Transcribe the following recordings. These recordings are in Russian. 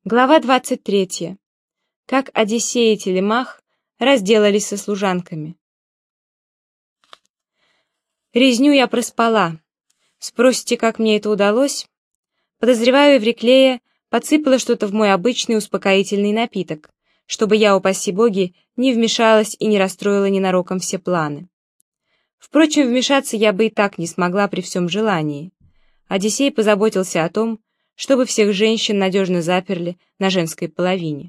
Глава 23. Как Одиссей и Телемах разделались со служанками. Резню я проспала. Спросите, как мне это удалось? Подозреваю, Эвриклея подсыпала что-то в мой обычный успокоительный напиток, чтобы я, упаси боги, не вмешалась и не расстроила ненароком все планы. Впрочем, вмешаться я бы и так не смогла при всем желании. Одиссей позаботился о том, чтобы всех женщин надежно заперли на женской половине.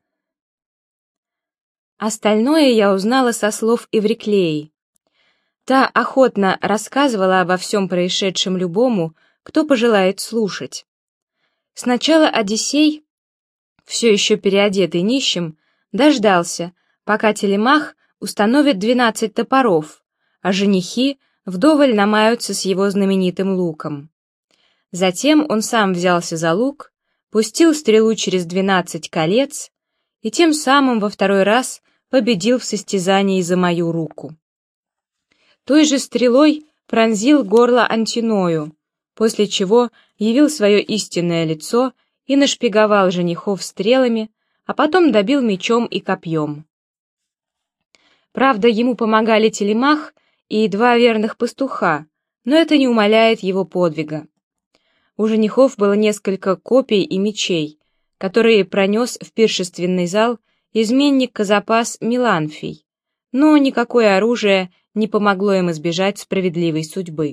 Остальное я узнала со слов Эвриклеи. Та охотно рассказывала обо всем происшедшем любому, кто пожелает слушать. Сначала Одиссей, все еще переодетый нищим, дождался, пока Телемах установит 12 топоров, а женихи вдоволь намаются с его знаменитым луком. Затем он сам взялся за лук, пустил стрелу через 12 колец и тем самым во второй раз победил в состязании за мою руку. Той же стрелой пронзил горло Антиною, после чего явил свое истинное лицо и нашпиговал женихов стрелами, а потом добил мечом и копьем. Правда, ему помогали Телемах и 2 верных пастуха, но это не умаляет его подвига. У женихов было несколько копий и мечей, которые пронес в пиршественный зал изменник Козапас Меланфий, но никакое оружие не помогло им избежать справедливой судьбы.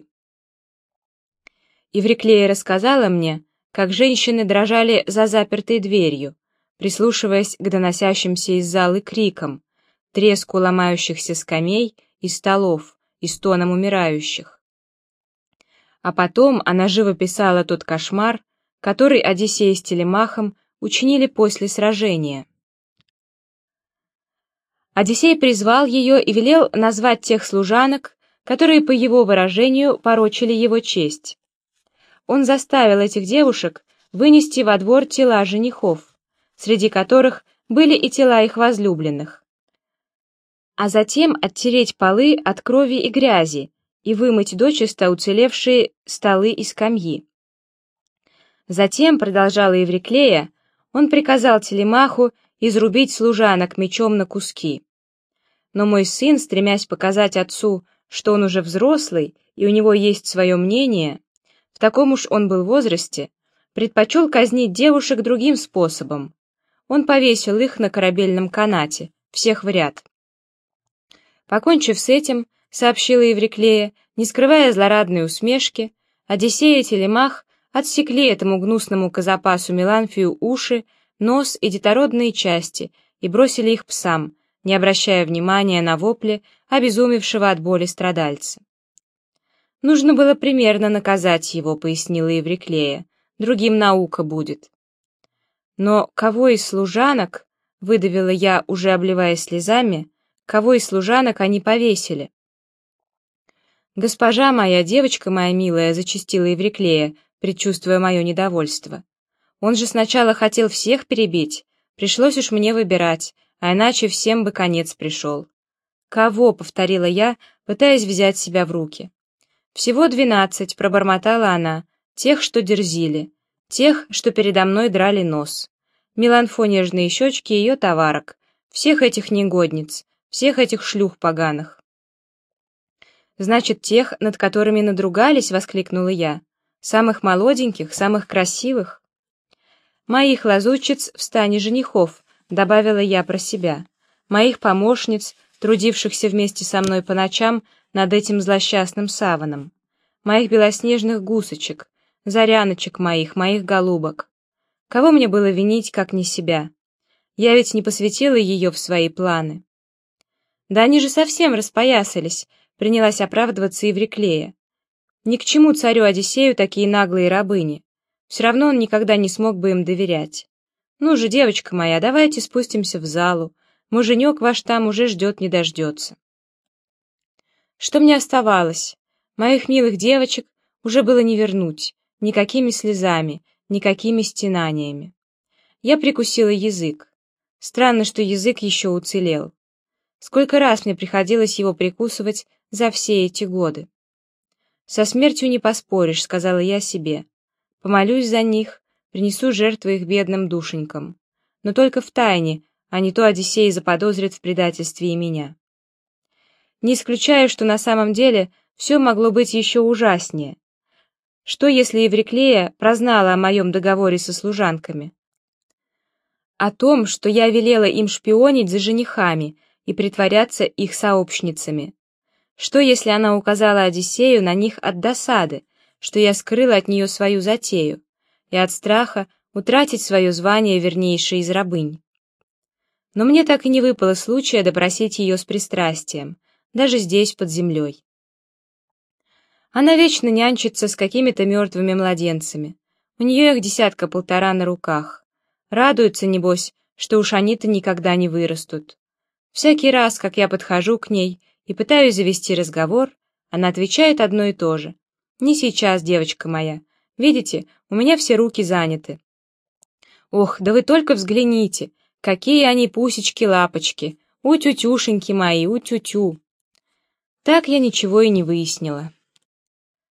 Эвриклея рассказала мне, как женщины дрожали за запертой дверью, прислушиваясь к доносящимся из залы крикам, треску ломающихся скамей и столов и стонам умирающих. А потом она живописала тот кошмар, который Одиссей с Телемахом учинили после сражения. Одиссей призвал ее и велел назвать тех служанок, которые, по его выражению, порочили его честь. Он заставил этих девушек вынести во двор тела женихов, среди которых были и тела их возлюбленных, а затем оттереть полы от крови и грязи и вымыть дочисто уцелевшие столы и скамьи. Затем, продолжала Эвриклея, он приказал Телемаху изрубить служанок мечом на куски. Но мой сын, стремясь показать отцу, что он уже взрослый и у него есть свое мнение, в таком уж он был возрасте, предпочел казнить девушек другим способом. Он повесил их на корабельном канате, всех в ряд. Покончив с этим, сообщила Эвриклея, не скрывая злорадной усмешки, Одиссей и Телемах отсекли этому гнусному Козапасу Меланфию уши, нос и детородные части и бросили их псам, не обращая внимания на вопли обезумевшего от боли страдальца. «Нужно было примерно наказать его», — пояснила Эвриклея, — «другим наука будет». «Но кого из служанок, — выдавила я, уже обливаясь слезами, — кого из служанок они повесили?» «Госпожа моя, девочка моя милая», — зачастила Эвриклея, предчувствуя мое недовольство. «Он же сначала хотел всех перебить, пришлось уж мне выбирать, а иначе всем бы конец пришел». «Кого?» — повторила я, пытаясь взять себя в руки. «Всего 12, — пробормотала она, — тех, что дерзили, тех, что передо мной драли нос. Меланфо нежные щечки ее товарок, всех этих негодниц, всех этих шлюх поганых». «Значит, тех, над которыми надругались?» — воскликнула я. «Самых молоденьких, самых красивых?» «Моих лазутчиц в стане женихов», — добавила я про себя. «Моих помощниц, трудившихся вместе со мной по ночам над этим злосчастным саваном. Моих белоснежных гусочек, заряночек моих, моих голубок. Кого мне было винить, как не себя? Я ведь не посвятила ее в свои планы». «Да они же совсем распоясались», — принялась оправдываться Эвриклея. «Ни к чему царю Одиссею такие наглые рабыни. Все равно он никогда не смог бы им доверять. Ну же, девочка моя, давайте спустимся в залу. Муженек ваш там уже ждет не дождется». Что мне оставалось? Моих милых девочек уже было не вернуть, никакими слезами, никакими стенаниями. Я прикусила язык. Странно, что язык еще уцелел. Сколько раз мне приходилось его прикусывать за все эти годы. «Со смертью не поспоришь», — сказала я себе. «Помолюсь за них, принесу жертву их бедным душенькам. Но только в тайне, а не то Одиссей заподозрит в предательстве и меня. Не исключаю, что на самом деле все могло быть еще ужаснее. Что, если Евриклея прознала о моем договоре со служанками? О том, что я велела им шпионить за женихами и притворяться их сообщницами. Что, если она указала Одиссею на них от досады, что я скрыла от нее свою затею, и от страха утратить свое звание вернейшей из рабынь? Но мне так и не выпало случая допросить ее с пристрастием, даже здесь, под землей. Она вечно нянчится с какими-то мертвыми младенцами. У нее их 10-1.5 на руках. Радуется, небось, что уж они-то никогда не вырастут. Всякий раз, как я подхожу к ней и пытаюсь завести разговор, она отвечает одно и то же. «Не сейчас, девочка моя. Видите, у меня все руки заняты». Ох, да вы только взгляните, какие они пусечки-лапочки. У-тютюшеньки мои, у-тю-тю. Так я ничего и не выяснила.